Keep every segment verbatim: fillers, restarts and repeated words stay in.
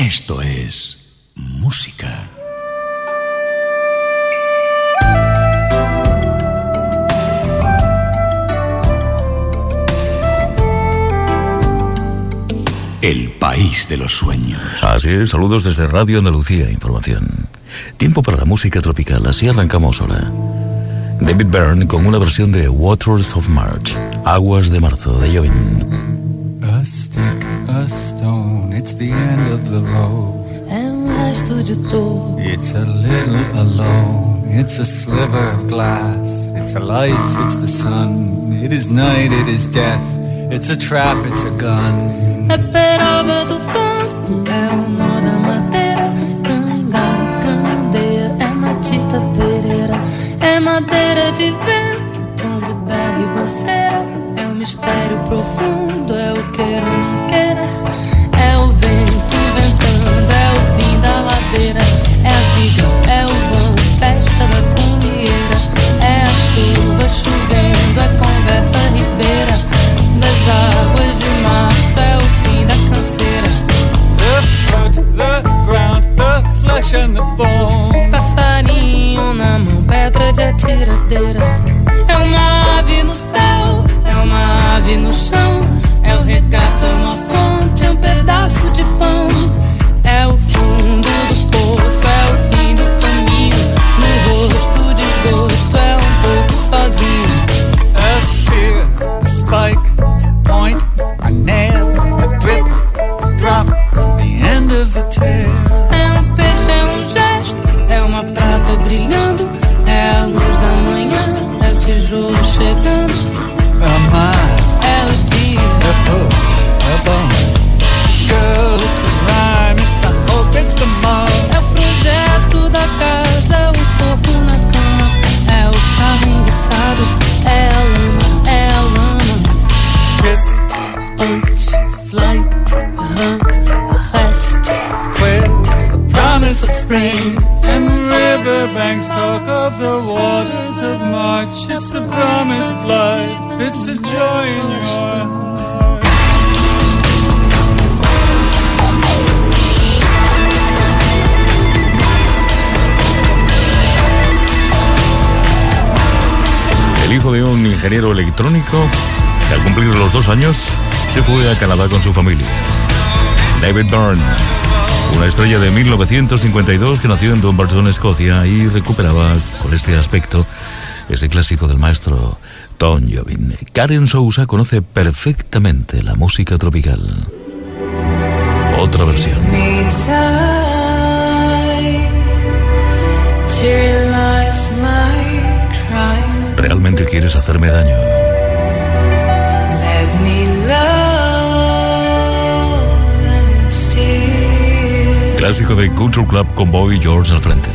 Esto es música. El país de los sueños. Así es, saludos desde Radio Andalucía Información. Tiempo para la música tropical, así arrancamos ahora. David Byrne con una versión de Waters of March, Aguas de Marzo, de Jovin. A stick, a stone, it's the end of the road. É um resto de dor. It's a little alone, it's a sliver of glass. It's a life, it's the sun. It is night, it is death. It's a trap, it's a gun. É peroba do campo, é o nó da madeira. Canga, candeia, é matita pereira. É madeira de vento, tombo da ribanceira. É um mistério profundo, é o queira ou não queira. É o vento ventando, é o fim da ladeira. É a viga, é o vão, festa da cunheira. É a chuva chovendo, é conversa ribeira. Das águas de março, é o fim da canseira. The foot, the ground, the flesh and the bone. Passarinho na mão, pedra de atiradeira. É uma ave no céu, é uma ave no chão. É o regato, é uma fonte, é um pedaço de pão. É o fundo do poço, é o fim do caminho. No rosto, desgosto, é um pouco sozinho. A spear, a spike, a point, a nail, a drip, a drop, the end of the tale. É um peixe, é um gesto, é uma prata brilhando. É a luz da manhã, é o tijolo chegando. A mile, É o dia, a push, a bump. Girl, it's a rhyme, it's a hope, it's the mark. é o projeto da casa, é o corpo na cama. É o carro enguiçado, é a lama, é a lama. Drip, Punch, flight, run, rest. quit, a promise of spring. And the riverbanks talk of the waters of March. It's the promise of life, it's the joy in your heart. El hijo de un ingeniero electrónico que al cumplir los dos años se fue a Canadá con su familia. David Byrne, una estrella de mil novecientos cincuenta y dos que nació en Dumbarton, Escocia, y recuperaba con este aspecto ese clásico del maestro Tom Jobim. Karen Sousa conoce perfectamente la música tropical. Otra versión. ¿Realmente quieres hacerme daño? Clásico de Culture Club con Boy George al frente.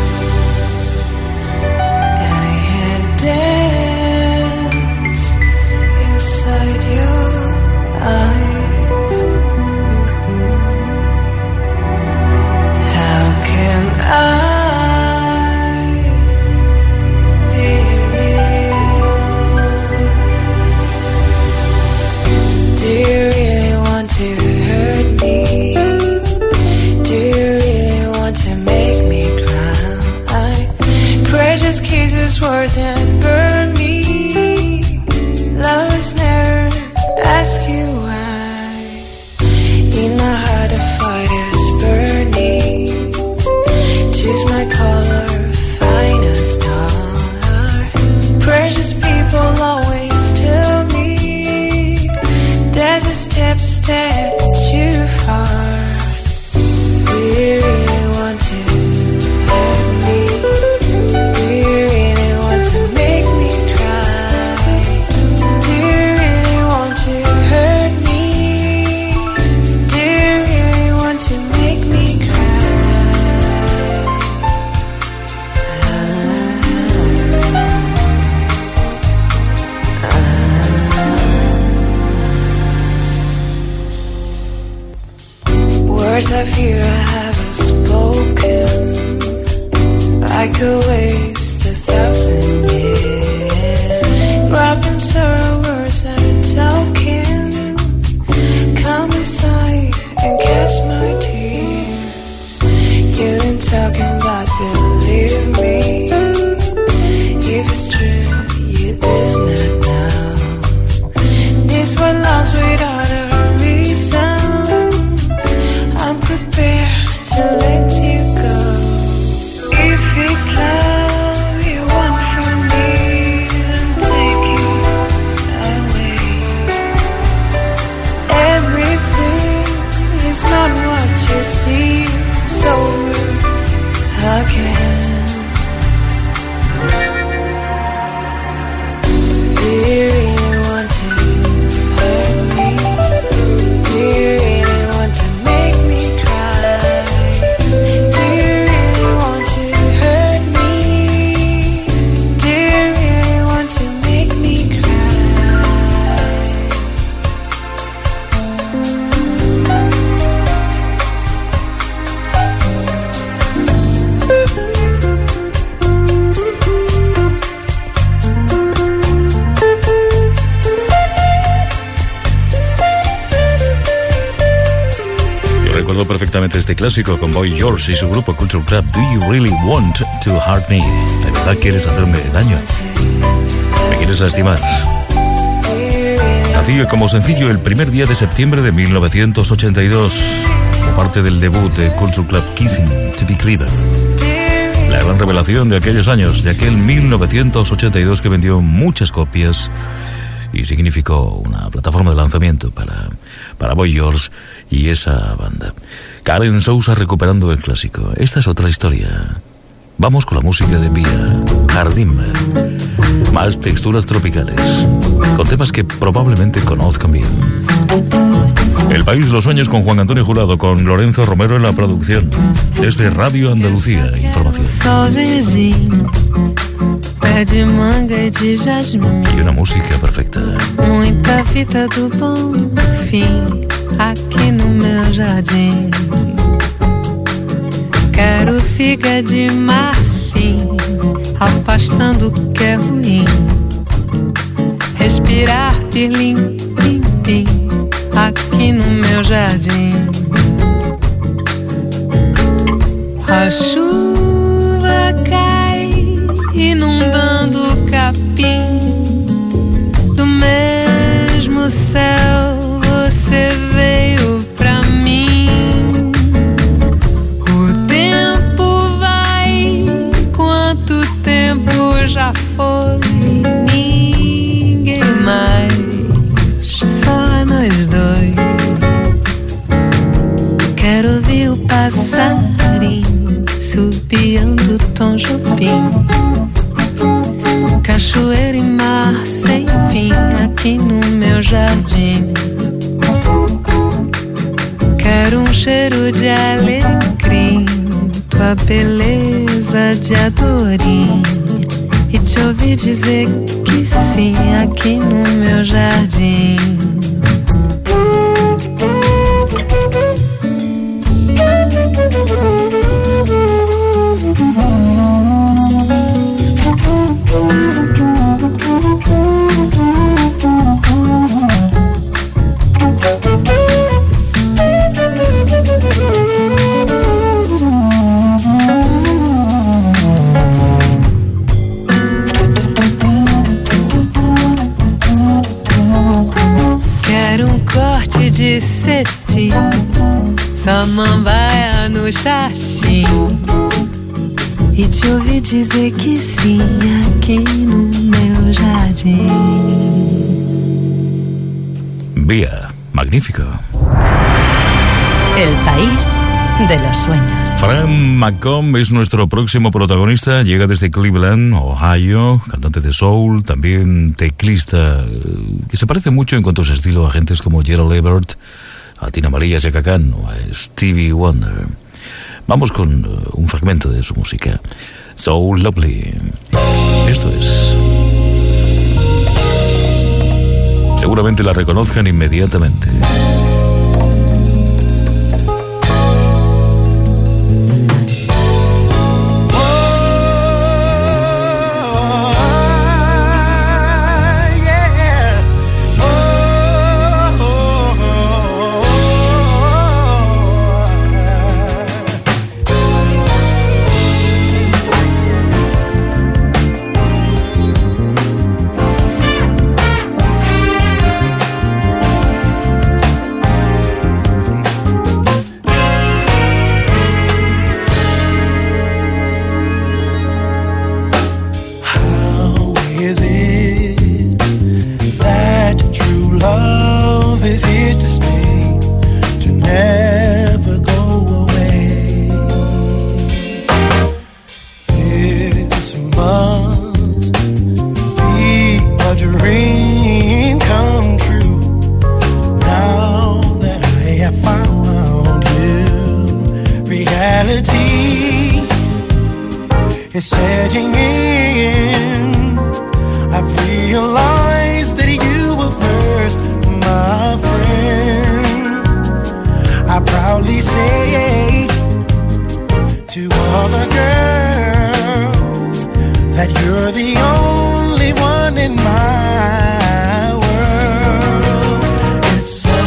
Worth and burn me. Lovers never ask you why. You know how to fight us burning. Choose my color, finest dollar. Precious people always tell me there's a step, step too far. Do you really want to hurt me? Do you really want to make me cry? Do you really want to hurt me? Do you really want to make me cry? Words I fear I haven't spoken, like a waste a thousand years. Wrapped in sorrow words that are token. Come inside and catch my tears. you see it's over again. Do you really want to hurt me? Do you really want to make me cry? Do you really want to hurt me? Do you really want to make me cry? Recuerdo perfectamente este clásico con Boy George y su grupo Culture Club. Do you really want to hurt me? ¿De verdad quieres hacerme daño? ¿Me quieres lastimar? Nació como sencillo el primer día de septiembre de mil novecientos ochenta y dos, como parte del debut de Culture Club Kissing to Be Clever. La gran revelación de aquellos años, de aquel mil novecientos ochenta y dos que vendió muchas copias y significó una plataforma de lanzamiento para, para Boy George y esa banda. Karen Sousa recuperando el clásico. Esta es otra historia. Vamos con la música de Bia, Jardín. Más texturas tropicales, con temas que probablemente conozcan bien. El País de los Sueños con Juan Antonio Jurado, con Lorenzo Romero en la producción. Desde Radio Andalucía, información. De manga e de jasmim. Y una música perfecta. Muita fita do bom fim aqui no meu jardim. Quero figa de marfim, afastando o que é ruim. Respirar pirlim, pim, pim, aqui no meu jardim. A chuva cai inundando o capim. Do mesmo céu você veio pra mim. O tempo vai, quanto tempo já foi? Ninguém mais, só nós dois. Quero ouvir o passarinho subiando Tom Jobim. Cachoeira e mar sem fim aqui no meu jardim. Quero um cheiro de alecrim, tua beleza de adorim, e te ouvir dizer que sim aqui no meu jardim. De cetim, samambaia no xaxim, e te ouvir dizer que sim aqui no meu jardim. Bia, magnífico. El País de los Sueños. Fran McComb es nuestro próximo protagonista. Llega desde Cleveland, Ohio, cantante de soul, también teclista, que se parece mucho en cuanto a su estilo a gentes como Gerald Everett, a Tina María Chaka Khan o a Stevie Wonder. Vamos con uh, un fragmento de su música. So Lovely. Esto es... Seguramente la reconozcan inmediatamente. is setting in. I've realized that you were first, my friend. I proudly say to other girls that you're the only one in my world. It's so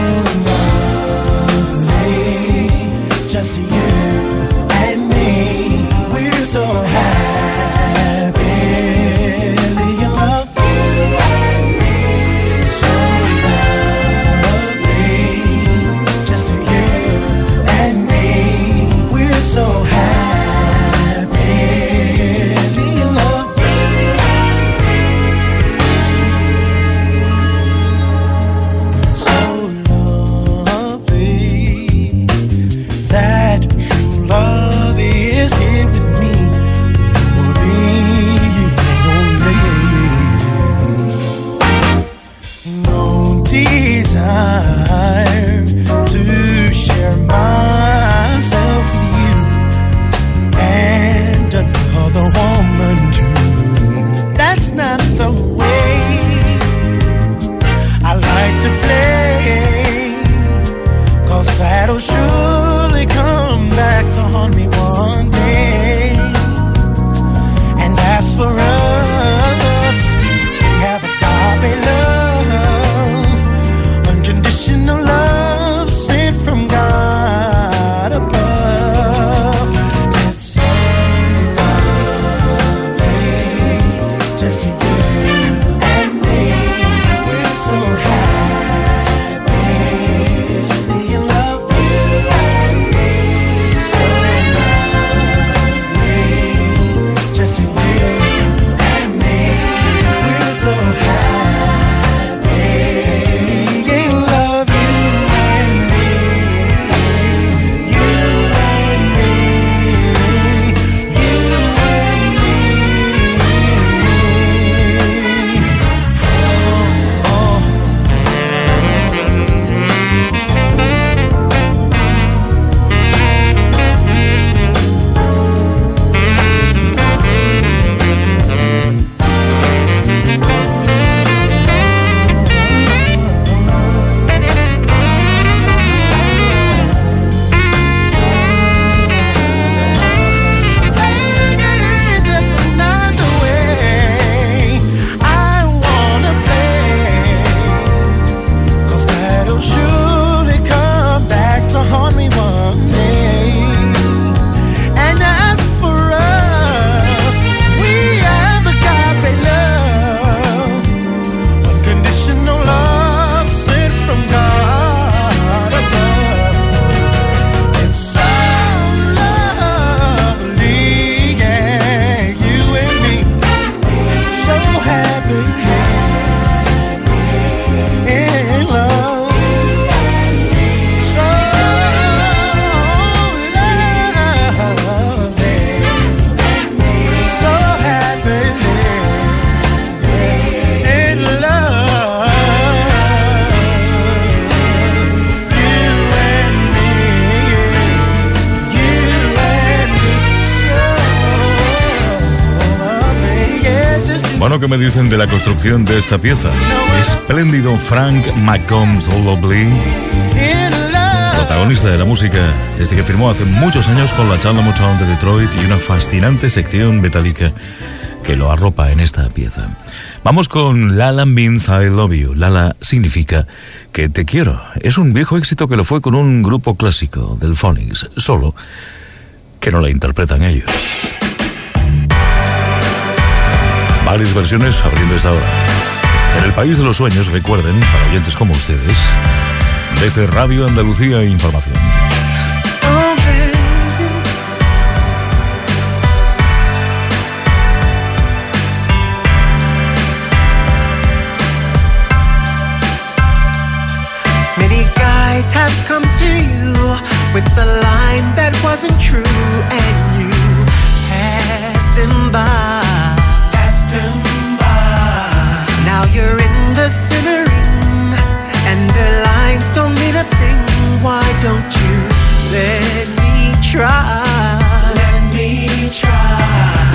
lovely, just you and me. We're so happy, in love. You and me. So lovely, just you and me. We're so happy. ¿Qué me dicen de la construcción de esta pieza? Espléndido Frank McCombs Lovely, protagonista de la música desde que firmó hace muchos años con la Chandler Motown de Detroit, y una fascinante sección metálica que lo arropa en esta pieza. Vamos con Lala Means I Love You. Lala significa que te quiero. Es un viejo éxito que lo fue con un grupo clásico del Phonics, solo que no la interpretan ellos. Varias versiones abriendo esta hora. En el país de los sueños, recuerden, para oyentes como ustedes, desde Radio Andalucía Información. Oh, many guys have come to you with the line that wasn't true, and you passed them by. Now you're in the center ring, and their lines don't mean a thing. Why don't you let me try? Let me try.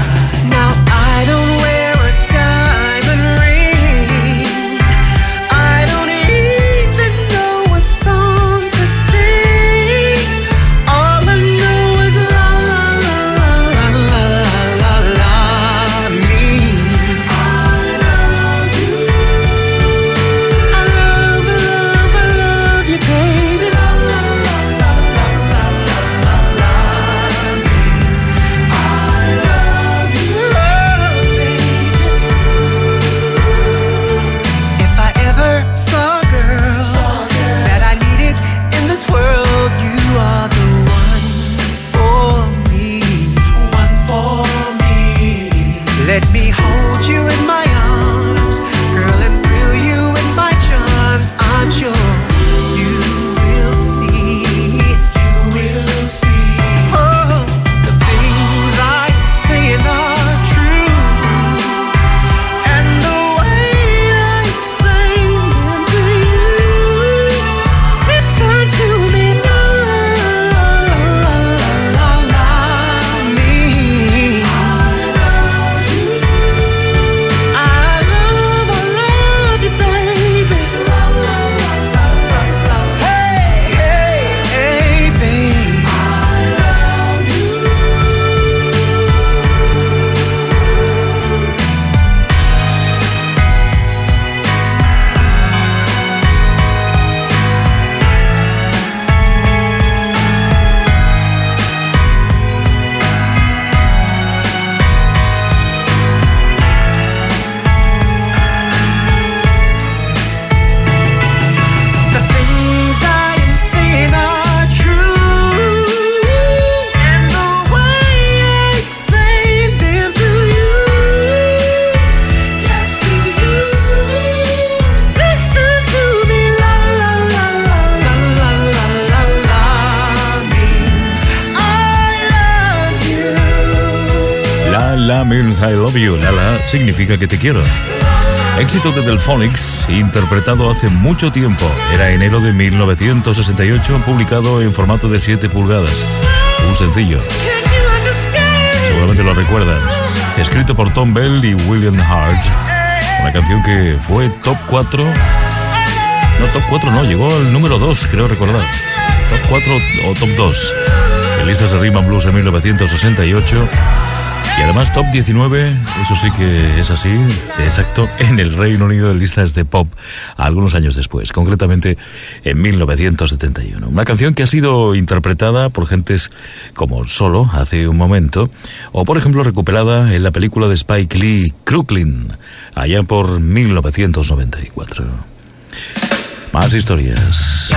La means I love you. La la significa que te quiero. Éxito de Delphonics, interpretado hace mucho tiempo. Era enero de mil novecientos sesenta y ocho, publicado en formato de siete pulgadas. Un sencillo. Seguramente lo recuerdan. Escrito por Tom Bell y William Hart. Una canción que fue top cuatro. No, top cuatro no, llegó al número dos, creo recordar. Top cuatro o top dos. En listas de Rhythm and Blues en mil novecientos sesenta y ocho. Y además top diecinueve, eso sí que es así, de exacto, en el Reino Unido en listas de pop algunos años después, concretamente en mil novecientos setenta y uno. Una canción que ha sido interpretada por gentes como Solo hace un momento, o por ejemplo recuperada en la película de Spike Lee, Crooklyn, allá por mil novecientos noventa y cuatro. Más historias.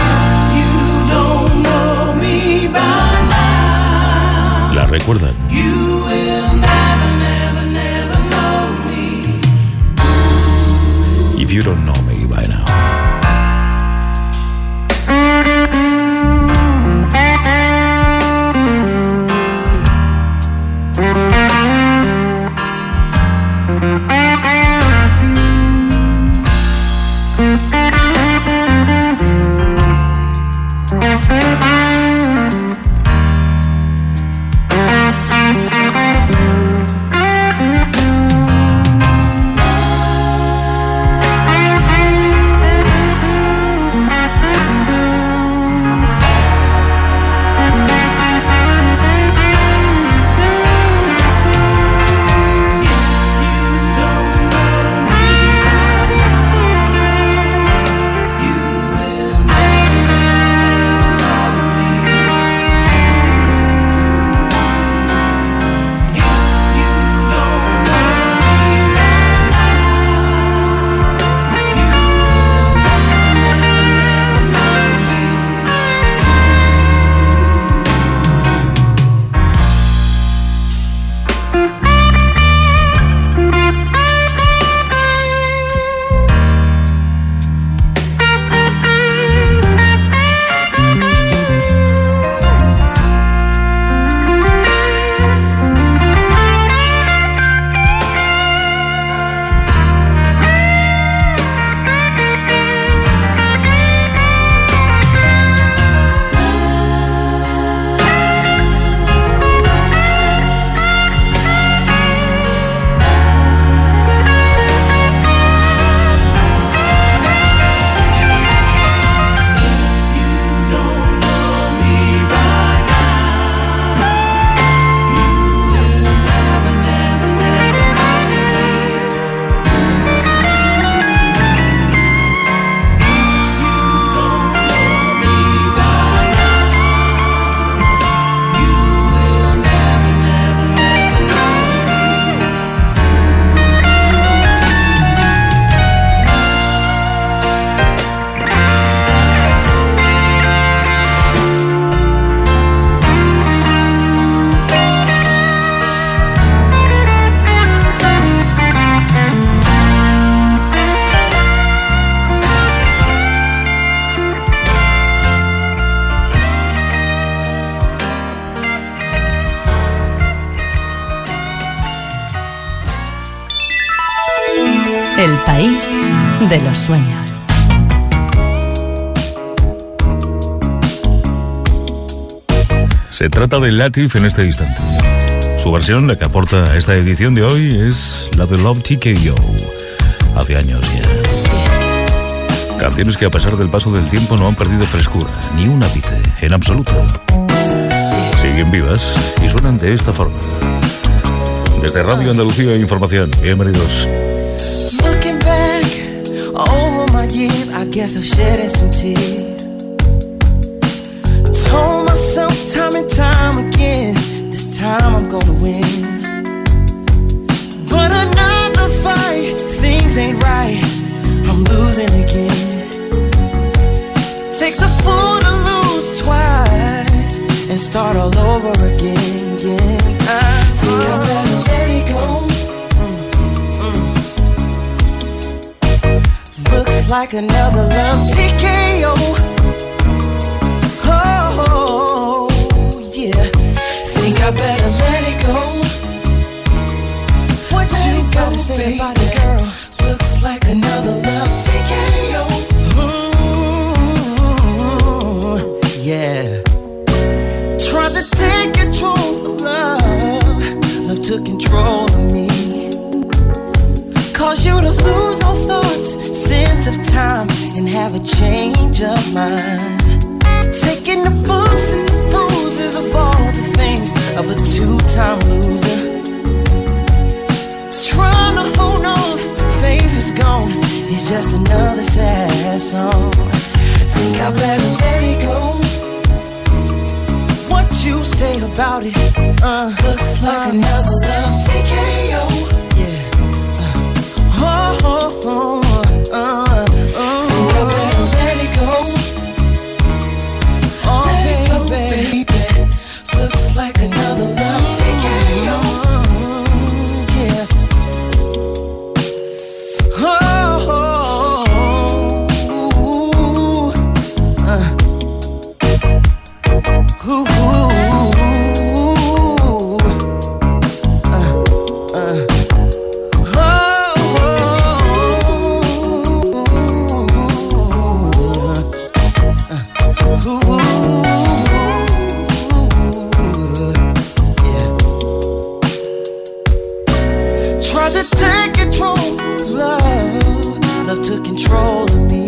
¿La recuerdan? If you don't know me by now. El país de los sueños. Se trata de Latif en este instante. Su versión, la que aporta a esta edición de hoy, es la de Love T K O. Hace años ya. Canciones que a pesar del paso del tiempo no han perdido frescura, ni un ápice, en absoluto. Siguen vivas y suenan de esta forma. Desde Radio Andalucía Información, bienvenidos. Looking back over my years, I guess I've shedded some tears. Told myself time and time again, this time I'm gonna win. But another fight, things ain't right, I'm losing again. Takes a fool to lose twice and start all over again. Yeah. I think I better let it go. Looks like another love T K O. Oh, yeah. Think I better let it go. say about it, girl? Looks like another love T K O. Ooh, yeah. Tried to take control of love. Love took control of me. Cause you to lose all thoughts, sense of time, and have a change of mind. Taking the bumps and the bruises of all the things of a two-time loser. Trying to hold on, faith is gone. It's just another sad song. Think I better let it go. What you say about it? Uh, looks like uh, another love T K O. Yeah. Uh, oh, oh, oh, uh, uh, think I better let it go. Oh, let it go, baby. baby. Looks like another love T K O. Yeah. Oh, uh. Ooh, uh, uh. Control of me,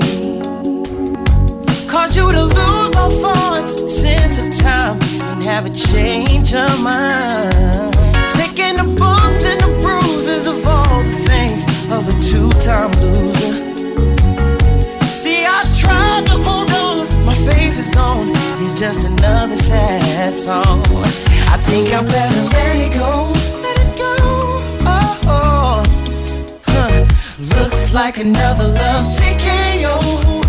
cause you to lose all thoughts, sense of time, and have a change of mind. Taking the bumps and the bruises of all the things of a two-time loser. See, I tried to hold on, my faith is gone. It's just another sad song. I think I better let it go, let it go. Oh, oh. Huh. Looks like another love T K O.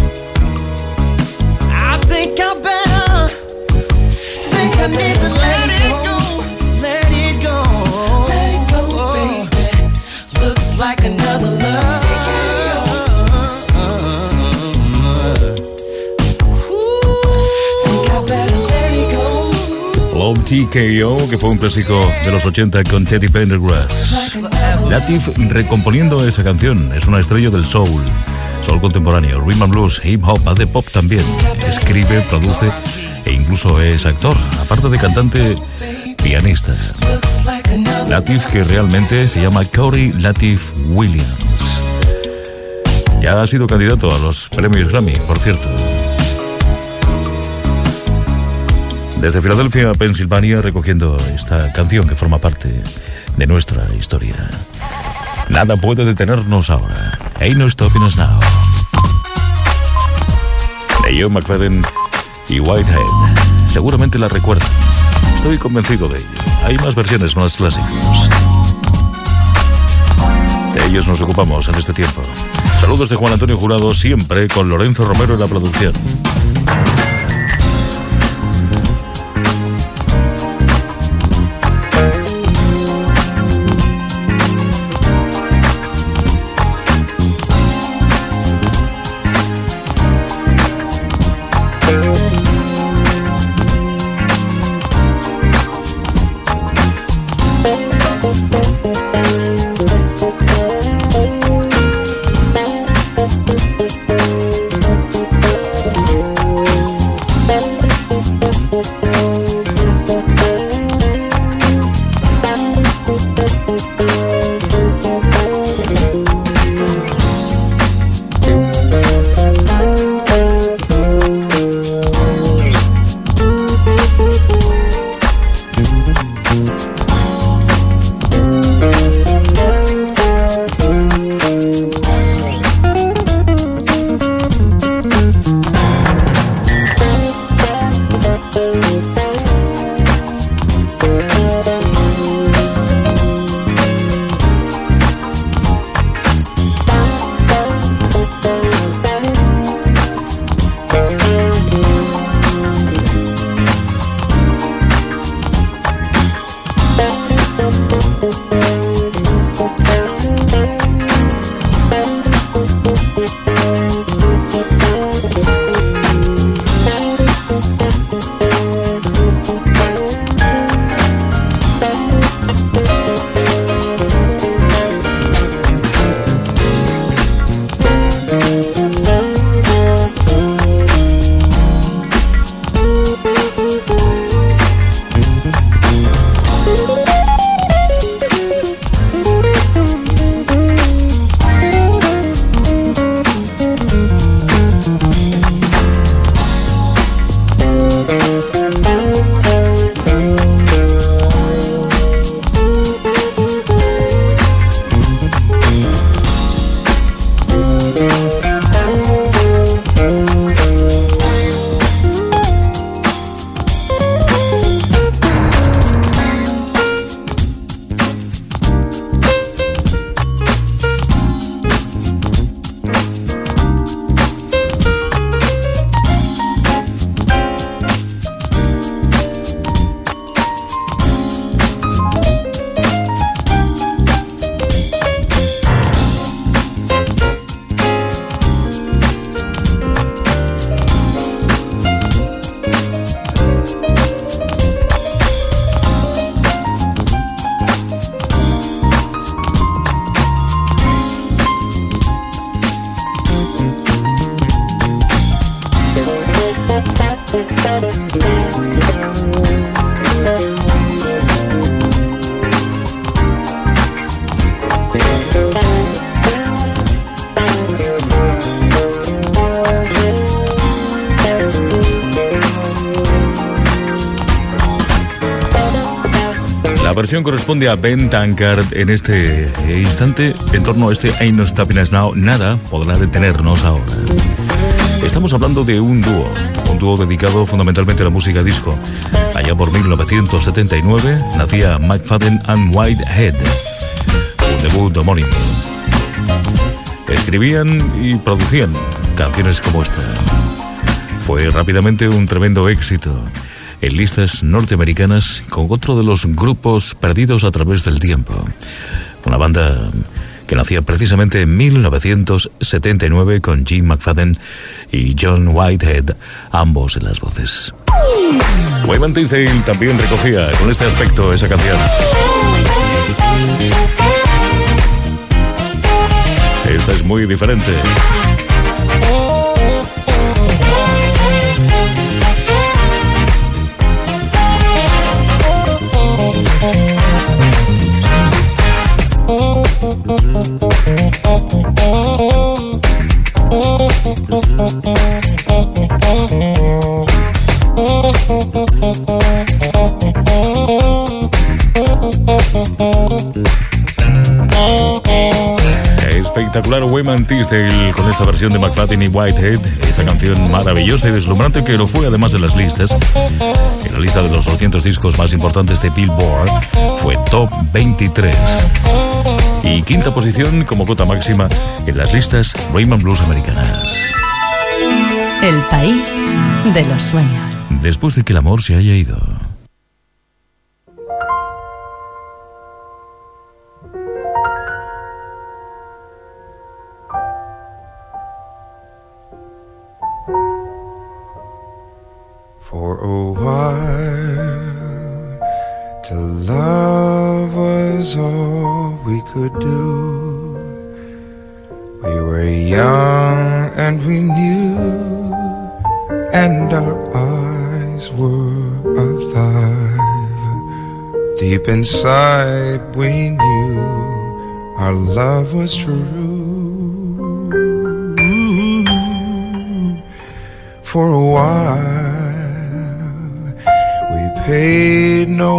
I think I better, think I need to let it go, let it go, let it go, baby. Looks like another love T K O. Think I better let it go. Love T K O, que fue un clásico de los ochenta con Teddy Pendergrass. Latif recomponiendo esa canción, es una estrella del soul, soul contemporáneo, rhythm and blues, hip hop, hace pop también, escribe, produce e incluso es actor, aparte de cantante, pianista. Latif, que realmente se llama Corey Latif Williams. Ya ha sido candidato a los premios Grammy, por cierto. Desde Filadelfia, Pensilvania, recogiendo esta canción que forma parte de nuestra historia. Nada puede detenernos ahora. Ain't no stopping us now. De John McFadden y Whitehead. Seguramente la recuerdan. Estoy convencido de ello. Hay más versiones más clásicos. De ellos nos ocupamos en este tiempo. Saludos de Juan Antonio Jurado, siempre con Lorenzo Romero en la producción. La versión corresponde a Ben Tankard en este instante. En torno a este Ain't No Stopping Us Now, nada podrá detenernos ahora. Estamos hablando de un dúo, un dúo dedicado fundamentalmente a la música disco. Allá por mil novecientos setenta y nueve nacía McFadden and Whitehead, un debut homónimo. Escribían y producían canciones como esta. Fue rápidamente un tremendo éxito en listas norteamericanas con otro de los grupos perdidos a través del tiempo. Una banda que nacía precisamente en mil novecientos setenta y nueve con Jim McFadden y John Whitehead, ambos en las voces. Wayman Tisdale también recogía con este aspecto esa canción. Esta es muy diferente. Espectacular Wayman Tisdale con esta versión de McFadden y Whitehead, esta canción maravillosa y deslumbrante que lo fue además en las listas. En la lista de los doscientos discos más importantes de Billboard fue top veintitrés. Y quinta posición como cota máxima en las listas Rhythm and Blues americanas. El país de los sueños. Después de que el amor se haya ido. For a while, till love was all we could do. We were young and we knew, and our eyes were alive. Deep inside we knew our love was true. For a while paid no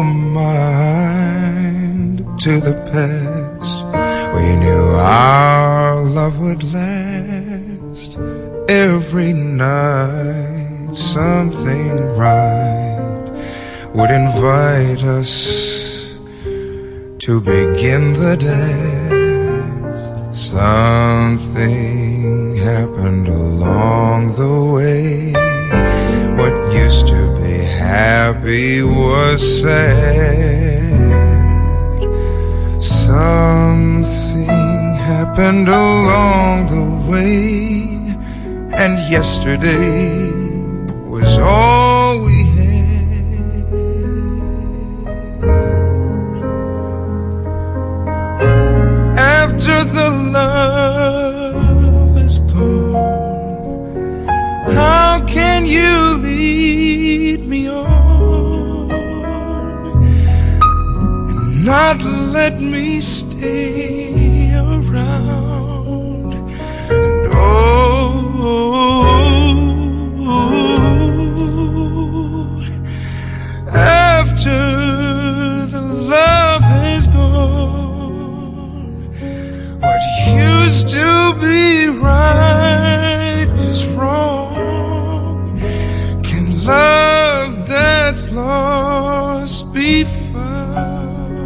mind to the past. We knew our love would last. Every night something right would invite us to begin the dance. Something happened along the way. What used to be happy was sad. Something happened along the way, and yesterday was all we had. After the love is gone, how can you lead me on and not let me stay around? And oh, after the love is gone, what used to be right is wrong. Can love that's lost be found?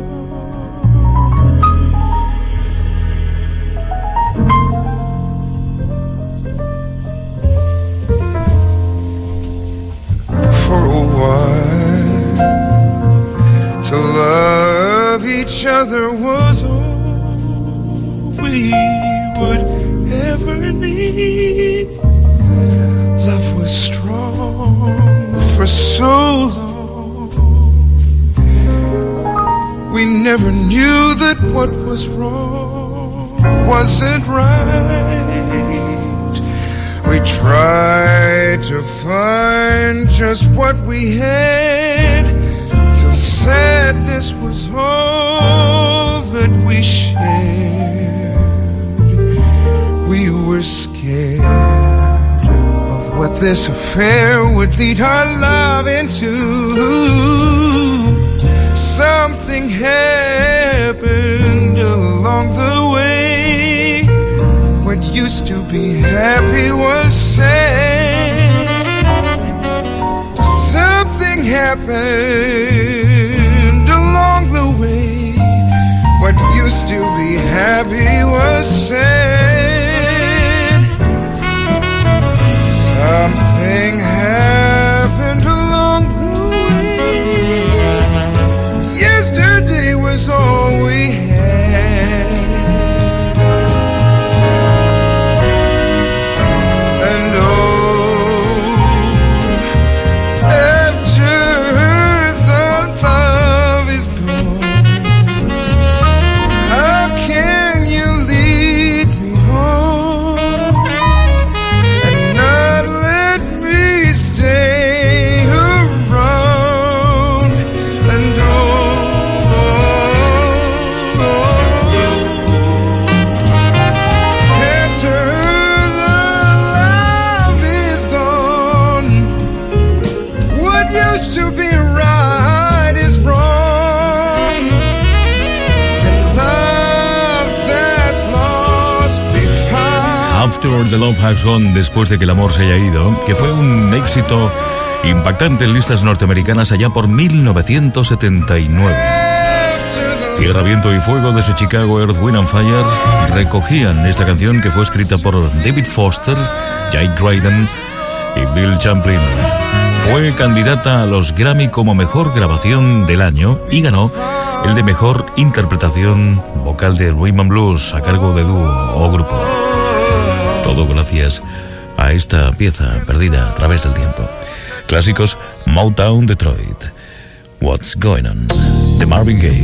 For a while, to love each other was all we would ever need. Love was strong for so long. We never knew that what was wrong wasn't right. We tried to find just what we had, till sadness was all that we shared. We were scared of what this affair would lead our love into. Something happened along the way. What used to be happy was sad. Something happened along the way. Yesterday was all we had. And oh, After the Love Has Gone, después de que el amor se haya ido, que fue un éxito impactante en listas norteamericanas allá por mil novecientos setenta y nueve. Tierra, Viento y Fuego desde Chicago, Earth, Wind and Fire recogían esta canción que fue escrita por David Foster, Jake Dryden y Bill Champlin. Fue candidata a los Grammy como mejor grabación del año y ganó el de mejor interpretación vocal de Rhythm and Blues a cargo de dúo o grupo. Todo gracias a esta pieza perdida a través del tiempo. Clásicos: Motown, Detroit, What's Going On, de Marvin Gaye.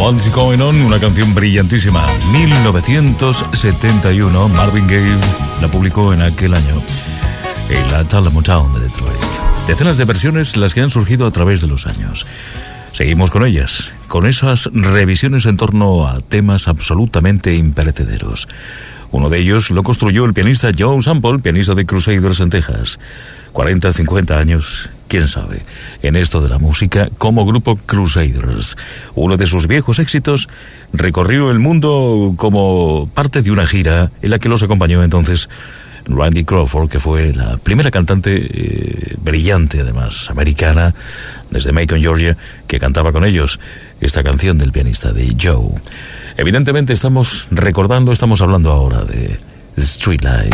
What's Going On, una canción brillantísima. mil novecientos setenta y uno, Marvin Gaye la publicó en aquel año en la Alamo Town de Detroit. Decenas de versiones las que han surgido a través de los años. Seguimos con ellas, con esas revisiones en torno a temas absolutamente imperecederos. Uno de ellos lo construyó el pianista Joe Sample, pianista de Crusaders en Texas. cuarenta, cincuenta años, quién sabe, en esto de la música como grupo Crusaders. Uno de sus viejos éxitos recorrió el mundo como parte de una gira en la que los acompañó entonces Randy Crawford, que fue la primera cantante eh, brillante, además, americana, desde Macon, Georgia, que cantaba con ellos esta canción del pianista de Joe. Evidentemente estamos recordando, estamos hablando ahora de The Street Life.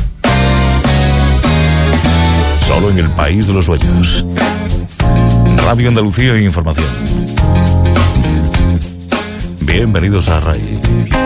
Solo en el país de los sueños. Radio Andalucía e Información. Bienvenidos a RAI.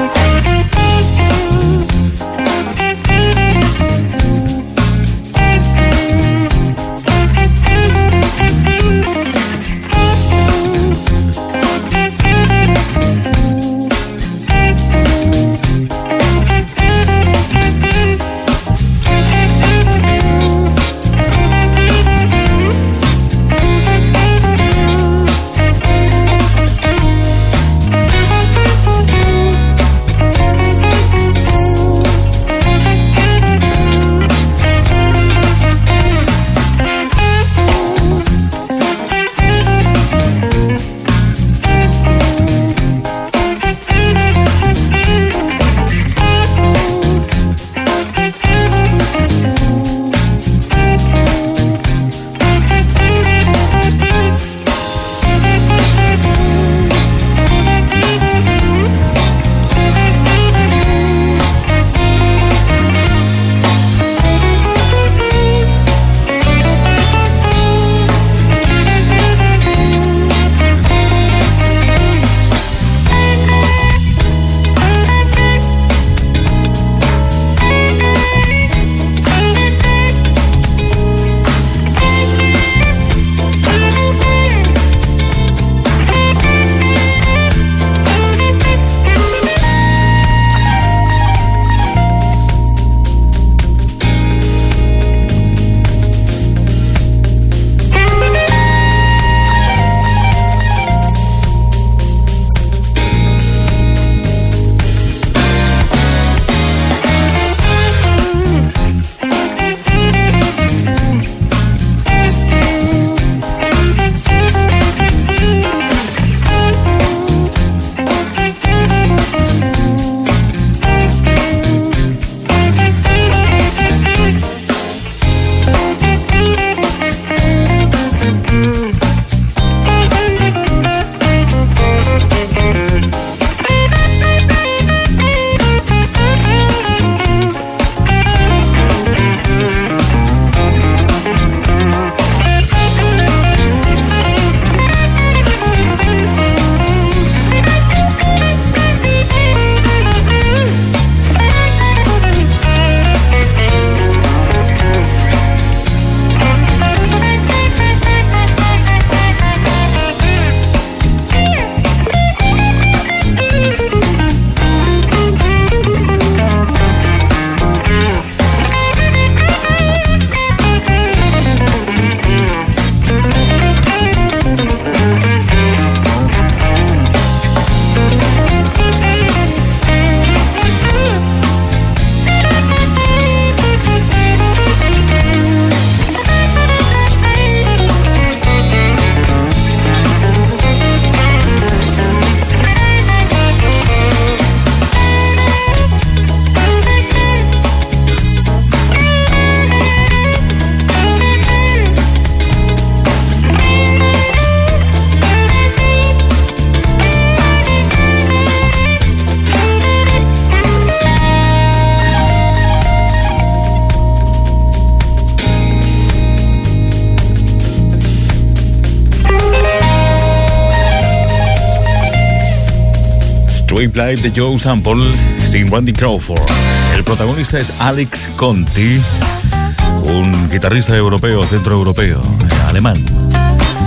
Street Life de Joe Sample sin Randy Crawford. El protagonista es Alex Conti, un guitarrista europeo, centroeuropeo, alemán.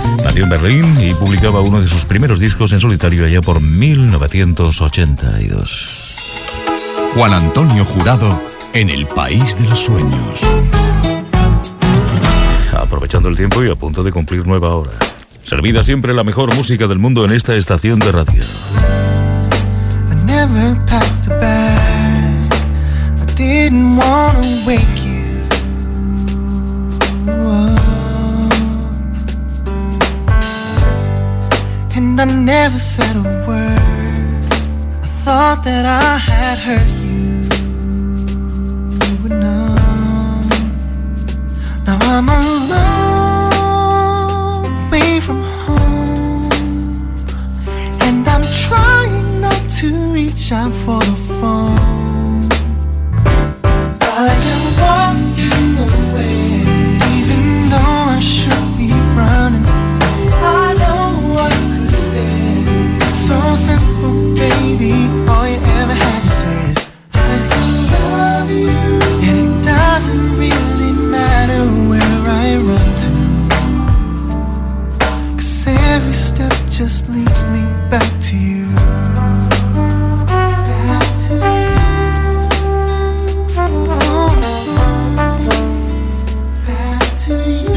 Nació en Berlín y publicaba uno de sus primeros discos en solitario allá por mil novecientos ochenta y dos. Juan Antonio Jurado en El País de los Sueños. Aprovechando el tiempo y a punto de cumplir nueva hora. Servida siempre la mejor música del mundo en esta estación de radio. I never packed a bag. I didn't wanna wake you up. And I never said a word. I thought that I had hurt you enough. Now I'm alone, away from home, and I'm trying not to reach out for the phone. I am walking away, even though I should be running. I know I could stay. It's so simple, baby. All you ever had to say is I still love you, and it doesn't really matter where I run to, 'cause every step just leads me back to you. Back to you. Oh, back to you.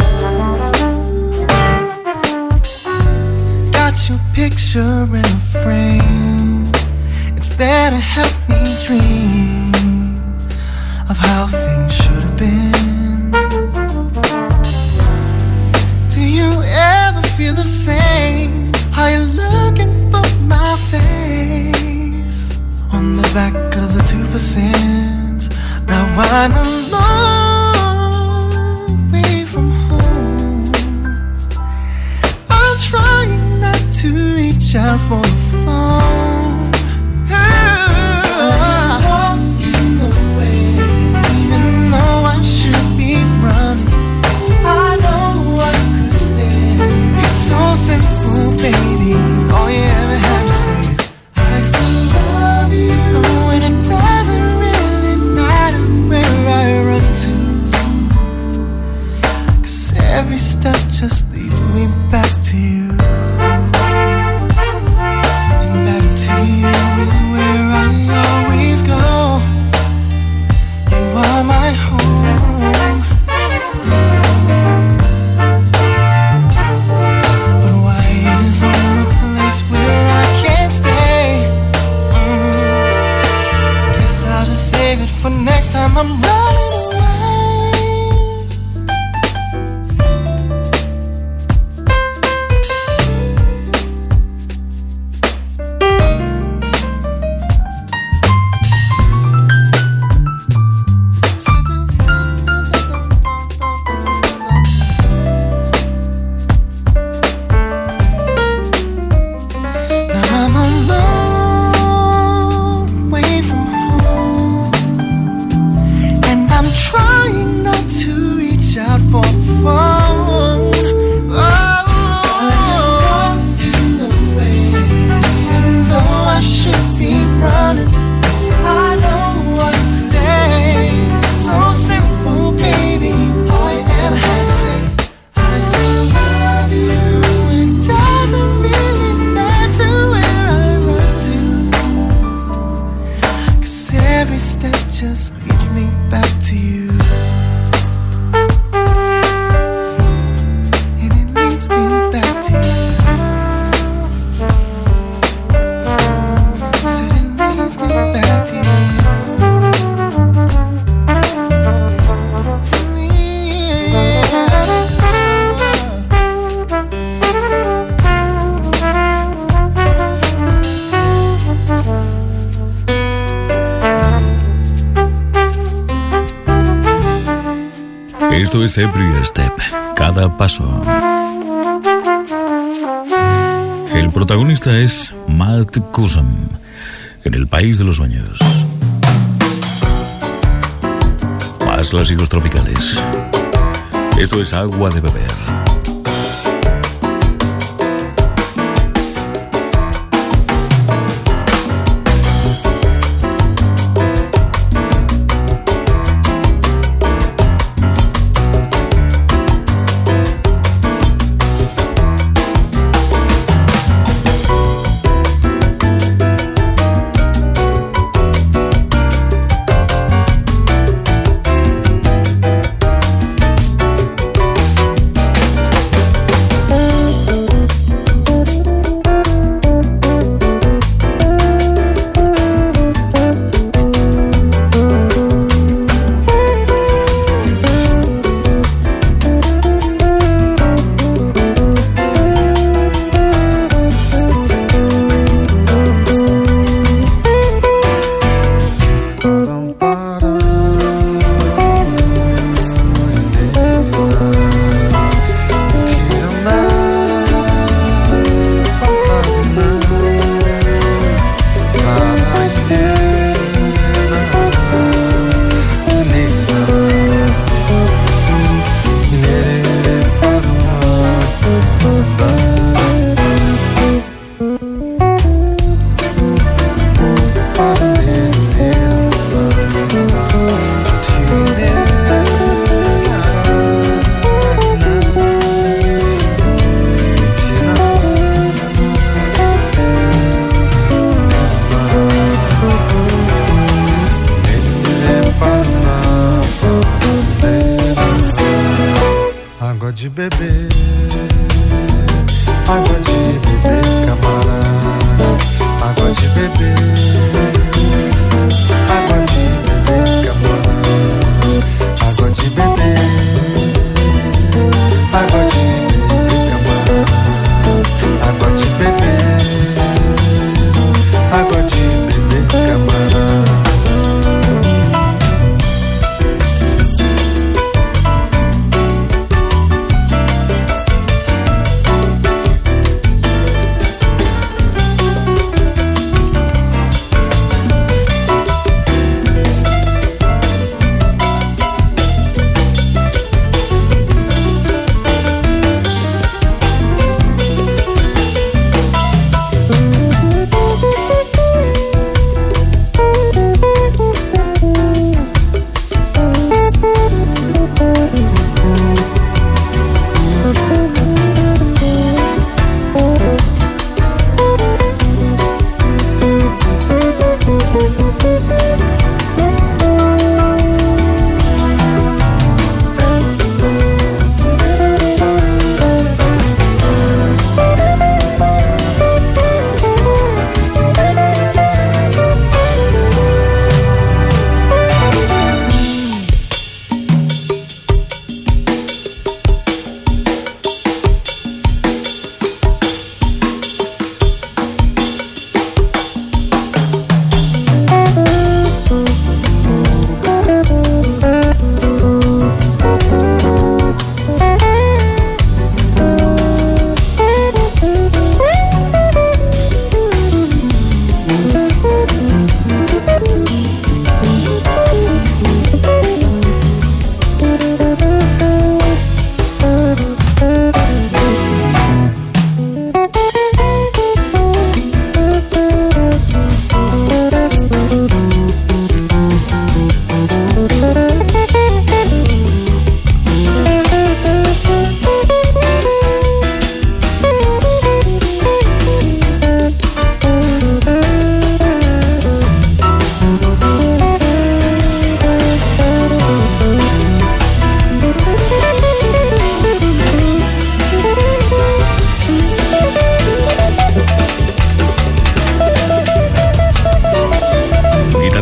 Got your picture in a frame. It's there to help me dream of how things should have been. Do you ever feel the same? Are you looking for my face on the back of the two percent? Now I'm alone, away from home. I'm trying not to reach out for the phone. I'm walking away, even though I should be running. I know I could stay. It's so simple, baby. All you ever had to say is I still love you. Oh, and it doesn't really matter where I run to, 'cause every step just leads me back to you. And back to you is where I always go. You are my home. But why is home a place where I can't stay? Mm. Guess I'll just save it for next time I'm running away. Now I'm alone, away from home, and I'm trying not to reach out for the phone. Oh, I'm walking away, even though I should be running. I know I can stay. It's so simple, baby. All you ever had to say, I still love you, and it doesn't really matter where I run to, 'cause every step just leads me back to you. And it leads me back to you. Said it leads me back to you. Esto es Every Step, cada paso. El protagonista es Matt Kusum, en El País de los Sueños. Más clásicos tropicales. Esto es Agua de Beber.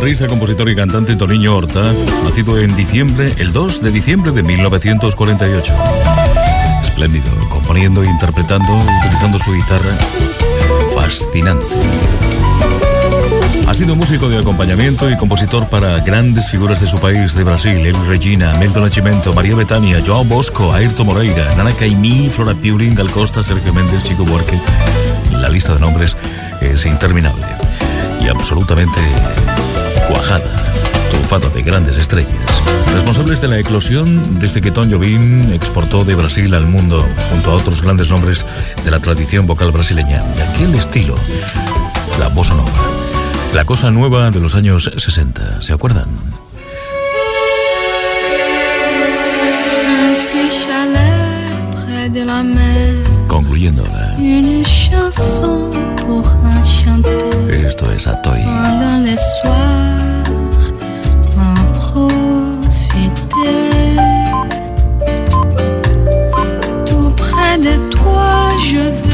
guitarrista, compositor y cantante Toniño Horta, nacido en diciembre, el dos de diciembre de mil novecientos cuarenta y ocho. Espléndido, componiendo e interpretando, utilizando su guitarra. Fascinante. Ha sido músico de acompañamiento y compositor para grandes figuras de su país, de Brasil: Elis Regina, Milton Nascimento, María Bethânia, João Bosco, Ayrton Moreira, Nana Caymmi, Flora Purin, Gal Costa, Sergio Méndez, Chico Buarque. La lista de nombres es interminable y absolutamente cuajada, trufada de grandes estrellas, responsables de la eclosión desde que Tom Jobim exportó de Brasil al mundo, junto a otros grandes nombres de la tradición vocal brasileña, de aquel estilo, la bossa nova, la cosa nueva de los años sesenta. ¿Se acuerdan? Un petit chalet près de la mer. Concluyendo ahora. Une chanson pour chanter. Esto es Atoy. Pendant les soirs, en profiter. Tout près de toi, je veux